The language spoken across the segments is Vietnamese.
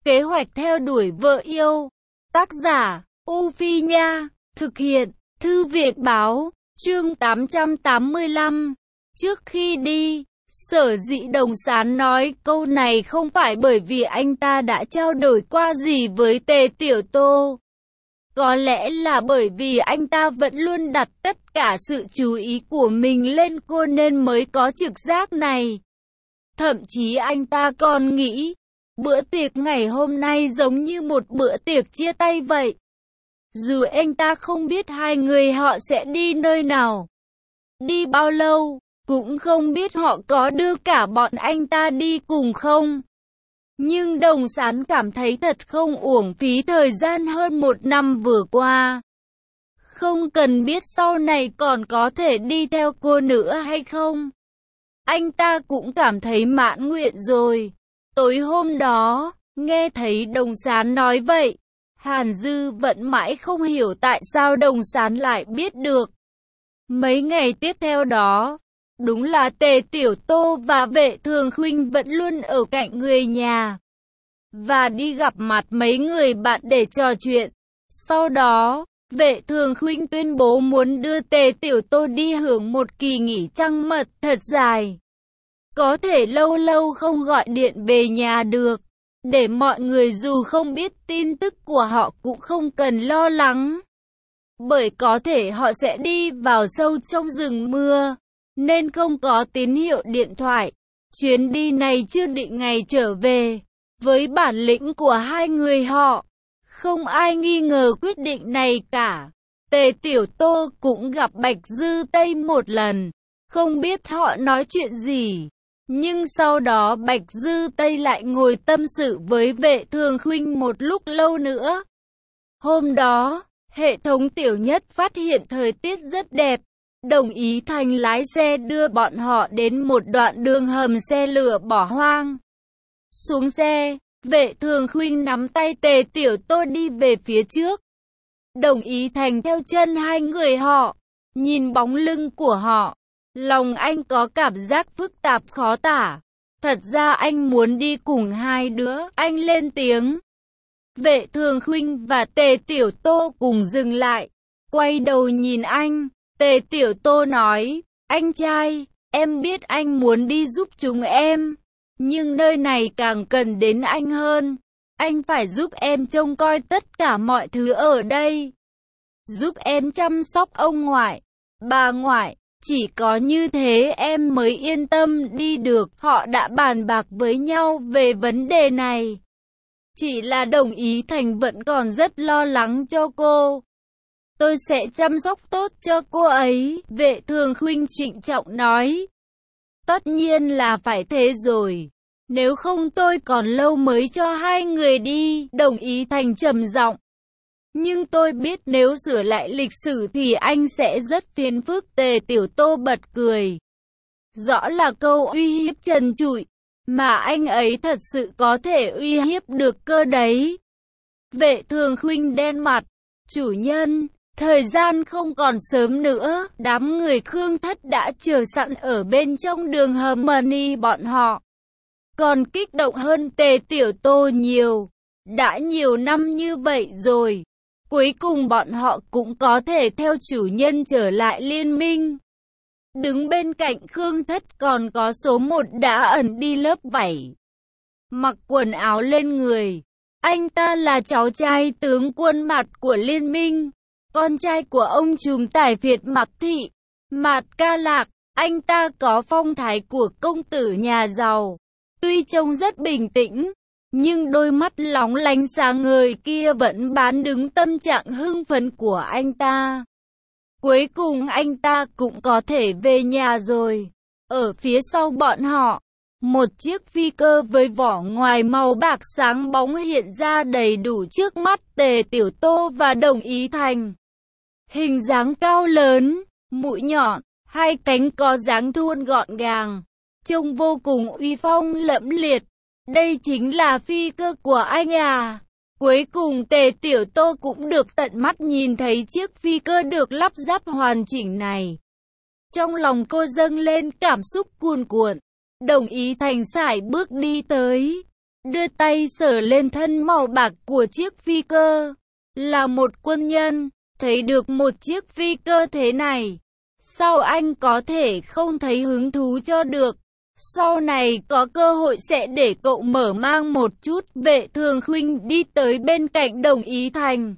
Kế hoạch theo đuổi vợ yêu. Tác giả, U Phi Nha. Thực hiện, Thư viện Báo. Chương 885. Trước khi đi, Sở Dĩ Đồng Sán nói câu này không phải bởi vì anh ta đã trao đổi qua gì với Tề Tiểu Tô. Có lẽ là bởi vì anh ta vẫn luôn đặt tất cả sự chú ý của mình lên cô nên mới có trực giác này. Thậm chí anh ta còn nghĩ, bữa tiệc ngày hôm nay giống như một bữa tiệc chia tay vậy. Dù anh ta không biết hai người họ sẽ đi nơi nào, đi bao lâu, cũng không biết họ có đưa cả bọn anh ta đi cùng không. Nhưng Đồng Sán cảm thấy thật không uổng phí thời gian hơn 1 năm vừa qua. Không cần biết sau này còn có thể đi theo cô nữa hay không. Anh ta cũng cảm thấy mãn nguyện rồi. Tối hôm đó, nghe thấy Đồng Sán nói vậy, Hàn Dư vẫn mãi không hiểu tại sao Đồng Sán lại biết được. Mấy ngày tiếp theo đó, đúng là Tề Tiểu Tô và Vệ Thường Khuynh vẫn luôn ở cạnh người nhà và đi gặp mặt mấy người bạn để trò chuyện. Sau đó, Vệ Thường Khuynh tuyên bố muốn đưa Tề Tiểu Tô đi hưởng một kỳ nghỉ trăng mật thật dài. Có thể lâu lâu không gọi điện về nhà được, để mọi người dù không biết tin tức của họ cũng không cần lo lắng. Bởi có thể họ sẽ đi vào sâu trong rừng mưa, nên không có tín hiệu điện thoại. Chuyến đi này chưa định ngày trở về. Với bản lĩnh của hai người họ, không ai nghi ngờ quyết định này cả. Tề Tiểu Tô cũng gặp Bạch Dư Tây một lần, không biết họ nói chuyện gì. Nhưng sau đó Bạch Dư Tây lại ngồi tâm sự với Vệ Thường Khuynh một lúc lâu nữa. Hôm đó, hệ thống Tiểu Nhất phát hiện thời tiết rất đẹp, đồng ý Thành lái xe đưa bọn họ đến một đoạn đường hầm xe lửa bỏ hoang. Xuống xe, Vệ Thường Khuynh nắm tay Tề Tiểu Tô đi về phía trước. Đồng ý Thành theo chân hai người họ, nhìn bóng lưng của họ. Lòng anh có cảm giác phức tạp khó tả. Thật ra anh muốn đi cùng hai đứa, anh lên tiếng. Vệ Thường Khuynh và Tề Tiểu Tô cùng dừng lại, quay đầu nhìn anh. Tề Tiểu Tô nói, anh trai, em biết anh muốn đi giúp chúng em, nhưng nơi này càng cần đến anh hơn. Anh phải giúp em trông coi tất cả mọi thứ ở đây. Giúp em chăm sóc ông ngoại, bà ngoại. Chỉ có như thế em mới yên tâm đi được. Họ đã bàn bạc với nhau về vấn đề này. Chỉ là Đồng ý Thành vẫn còn rất lo lắng cho cô. Tôi sẽ chăm sóc tốt cho cô ấy, Vệ Thường Khuynh trịnh trọng nói. Tất nhiên là phải thế rồi. Nếu không tôi còn lâu mới cho hai người đi, Đồng ý Thành trầm giọng. Nhưng tôi biết nếu sửa lại lịch sử thì anh sẽ rất phiền phức. Tề Tiểu Tô bật cười. Rõ là câu uy hiếp trần trụi, mà anh ấy thật sự có thể uy hiếp được cơ đấy. Vệ Thường Khuynh đen mặt. Chủ nhân, thời gian không còn sớm nữa. Đám người Khương Thất đã chờ sẵn ở bên trong đường hầm Mani bọn họ. Còn kích động hơn Tề Tiểu Tô nhiều. Đã nhiều năm như vậy rồi. Cuối cùng bọn họ cũng có thể theo chủ nhân trở lại liên minh. Đứng bên cạnh Khương Thất còn có số 1 đã ẩn đi lớp vảy, mặc quần áo lên người. Anh ta là cháu trai tướng quân Mạt của liên minh, con trai của ông trùm tài phiệt Mạc Thị, Mạt Ca Lạc. Anh ta có phong thái của công tử nhà giàu. Tuy trông rất bình tĩnh, nhưng đôi mắt lóng lánh sáng ngời kia vẫn bán đứng tâm trạng hưng phấn của anh ta. Cuối cùng anh ta cũng có thể về nhà rồi. Ở phía sau bọn họ, một chiếc phi cơ với vỏ ngoài màu bạc sáng bóng hiện ra đầy đủ trước mắt Tề Tiểu Tô và Đồng ý Thành. Hình dáng cao lớn, mũi nhọn, hai cánh có dáng thuôn gọn gàng, trông vô cùng uy phong lẫm liệt. Đây chính là phi cơ của anh à. Cuối cùng Tề Tiểu Tô cũng được tận mắt nhìn thấy chiếc phi cơ được lắp ráp hoàn chỉnh này. Trong lòng cô dâng lên cảm xúc cuồn cuộn. Đồng ý Thành sải bước đi tới, đưa tay sờ lên thân màu bạc của chiếc phi cơ. Là một quân nhân, thấy được một chiếc phi cơ thế này, sao anh có thể không thấy hứng thú cho được? Sau này có cơ hội sẽ để cậu mở mang một chút. Vệ Thường Khuynh đi tới bên cạnh Đồng Ý Thành,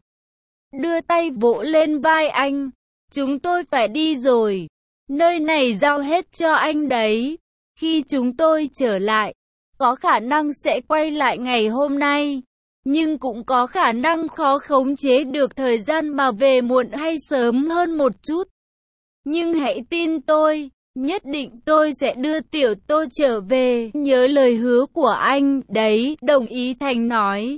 đưa tay vỗ lên vai anh. Chúng tôi phải đi rồi, nơi này giao hết cho anh đấy. Khi chúng tôi trở lại, có khả năng sẽ quay lại ngày hôm nay, nhưng cũng có khả năng khó khống chế được thời gian mà về muộn hay sớm hơn một chút. Nhưng hãy tin tôi, nhất định tôi sẽ đưa Tiểu Tô trở về, nhớ lời hứa của anh, đấy, Đồng Ý Thành nói.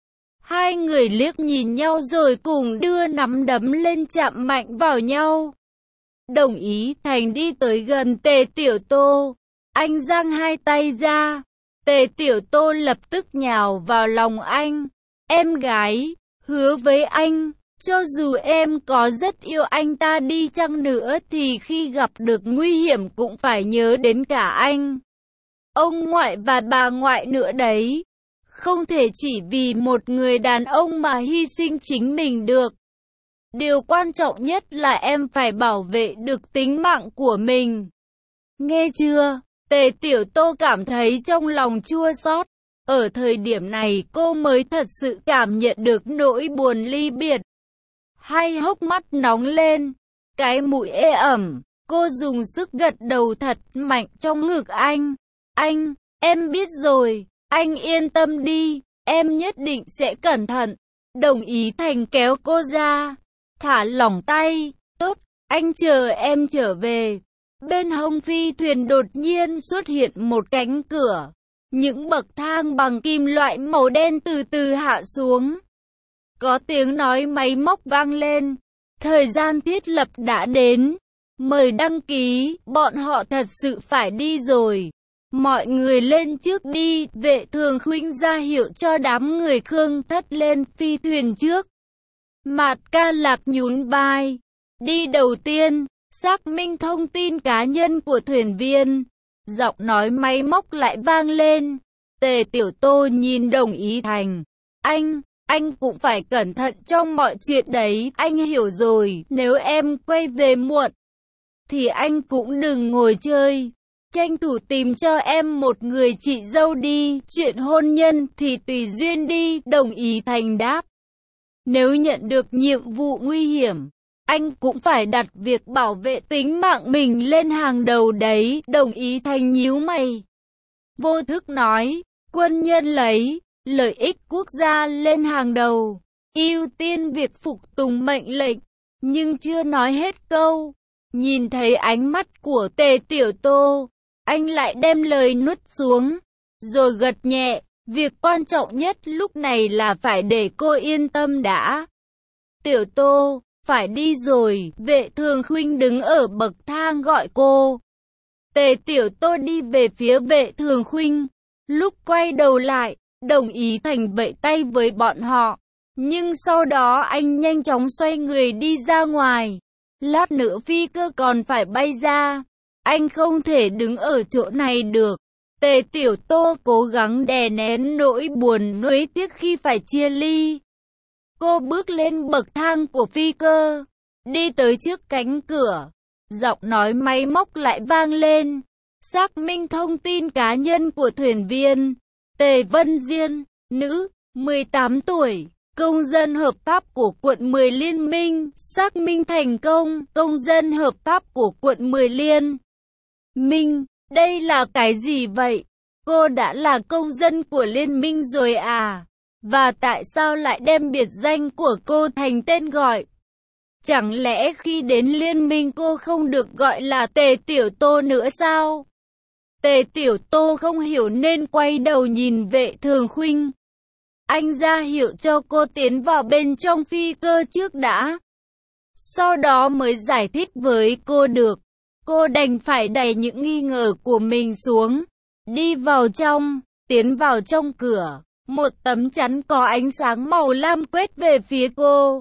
Hai người liếc nhìn nhau rồi cùng đưa nắm đấm lên chạm mạnh vào nhau. Đồng Ý Thành đi tới gần Tề Tiểu Tô, anh giang hai tay ra. Tề Tiểu Tô lập tức nhào vào lòng anh. Em gái, hứa với anh, cho dù em có rất yêu anh ta đi chăng nữa thì khi gặp được nguy hiểm cũng phải nhớ đến cả anh, ông ngoại và bà ngoại nữa đấy. Không thể chỉ vì một người đàn ông mà hy sinh chính mình được. Điều quan trọng nhất là em phải bảo vệ được tính mạng của mình. Nghe chưa? Tề Tiểu Tô cảm thấy trong lòng chua xót. Ở thời điểm này cô mới thật sự cảm nhận được nỗi buồn ly biệt. Hai hốc mắt nóng lên, cái mũi ê ẩm, cô dùng sức gật đầu thật mạnh trong ngực anh. Anh, em biết rồi, anh yên tâm đi, em nhất định sẽ cẩn thận. Đồng Ý Thành kéo cô ra, thả lỏng tay. Tốt, anh chờ em trở về. Bên hông phi thuyền đột nhiên xuất hiện một cánh cửa. Những bậc thang bằng kim loại màu đen từ từ hạ xuống. Có tiếng nói máy móc vang lên. Thời gian thiết lập đã đến. Mời đăng ký, bọn họ thật sự phải đi rồi. Mọi người lên trước đi. Vệ Thường Khuynh ra hiệu cho đám người Khương Thất lên phi thuyền trước. Mạt Ca Lạc nhún vai. Đi đầu tiên, xác minh thông tin cá nhân của thuyền viên. Giọng nói máy móc lại vang lên. Tề Tiểu Tô nhìn Đồng Ý Thành. Anh cũng phải cẩn thận trong mọi chuyện đấy. Anh hiểu rồi, nếu em quay về muộn thì anh cũng đừng ngồi chơi. Tranh thủ tìm cho em một người chị dâu đi. Chuyện hôn nhân thì tùy duyên đi. Đồng Ý Thành đáp. Nếu nhận được nhiệm vụ nguy hiểm, anh cũng phải đặt việc bảo vệ tính mạng mình lên hàng đầu đấy. Đồng Ý Thành nhíu mày, vô thức nói. Quân nhân lấy lợi ích quốc gia lên hàng đầu, ưu tiên việc phục tùng mệnh lệnh. Nhưng chưa nói hết câu, nhìn thấy ánh mắt của Tề Tiểu Tô, anh lại đem lời nuốt xuống, rồi gật nhẹ. Việc quan trọng nhất lúc này là phải để cô yên tâm đã. Tiểu Tô, phải đi rồi. Vệ Thường Khuynh đứng ở bậc thang gọi cô. Tề Tiểu Tô đi về phía Vệ Thường Khuynh. Lúc quay đầu lại, Đồng Ý Thành vẫy tay với bọn họ. Nhưng sau đó anh nhanh chóng xoay người đi ra ngoài. Lát nữa phi cơ còn phải bay ra. Anh không thể đứng ở chỗ này được. Tề Tiểu Tô cố gắng đè nén nỗi buồn nuối tiếc khi phải chia ly. Cô bước lên bậc thang của phi cơ, đi tới trước cánh cửa. Giọng nói máy móc lại vang lên. Xác minh thông tin cá nhân của thuyền viên. Tề Vân Diên, nữ, 18 tuổi, công dân hợp pháp của quận 10 Liên minh. Xác minh thành công, công dân hợp pháp của quận 10 Liên minh. Đây là cái gì vậy? Cô đã là công dân của liên minh rồi à? Và tại sao lại đem biệt danh của cô thành tên gọi? Chẳng lẽ khi đến liên minh cô không được gọi là Tề Tiểu Tô nữa sao? Tề Tiểu Tô không hiểu nên quay đầu nhìn Vệ Thường Khuynh. Anh ra hiệu cho cô tiến vào bên trong phi cơ trước đã, sau đó mới giải thích với cô được. Cô đành phải đẩy những nghi ngờ của mình xuống, đi vào trong. Tiến vào trong cửa, một tấm chắn có ánh sáng màu lam quét về phía cô.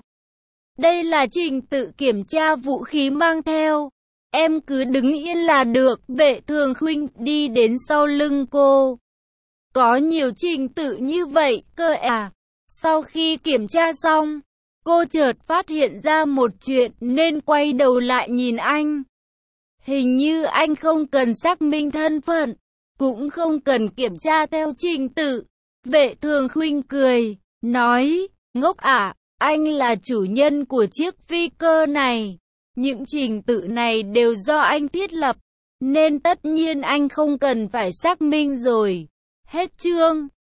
Đây là trình tự kiểm tra vũ khí mang theo. Em cứ đứng yên là được. Vệ Thường Khuynh đi đến sau lưng cô, Có nhiều trình tự như vậy cơ à? Sau khi kiểm tra xong, cô chợt phát hiện ra một chuyện nên quay đầu lại nhìn anh. Hình như anh không cần xác minh thân phận, cũng không cần kiểm tra theo trình tự. Vệ Thường Khuynh cười, nói, ngốc à, anh là chủ nhân của chiếc phi cơ này. Những trình tự này đều do anh thiết lập, nên tất nhiên anh không cần phải xác minh rồi. Hết chương.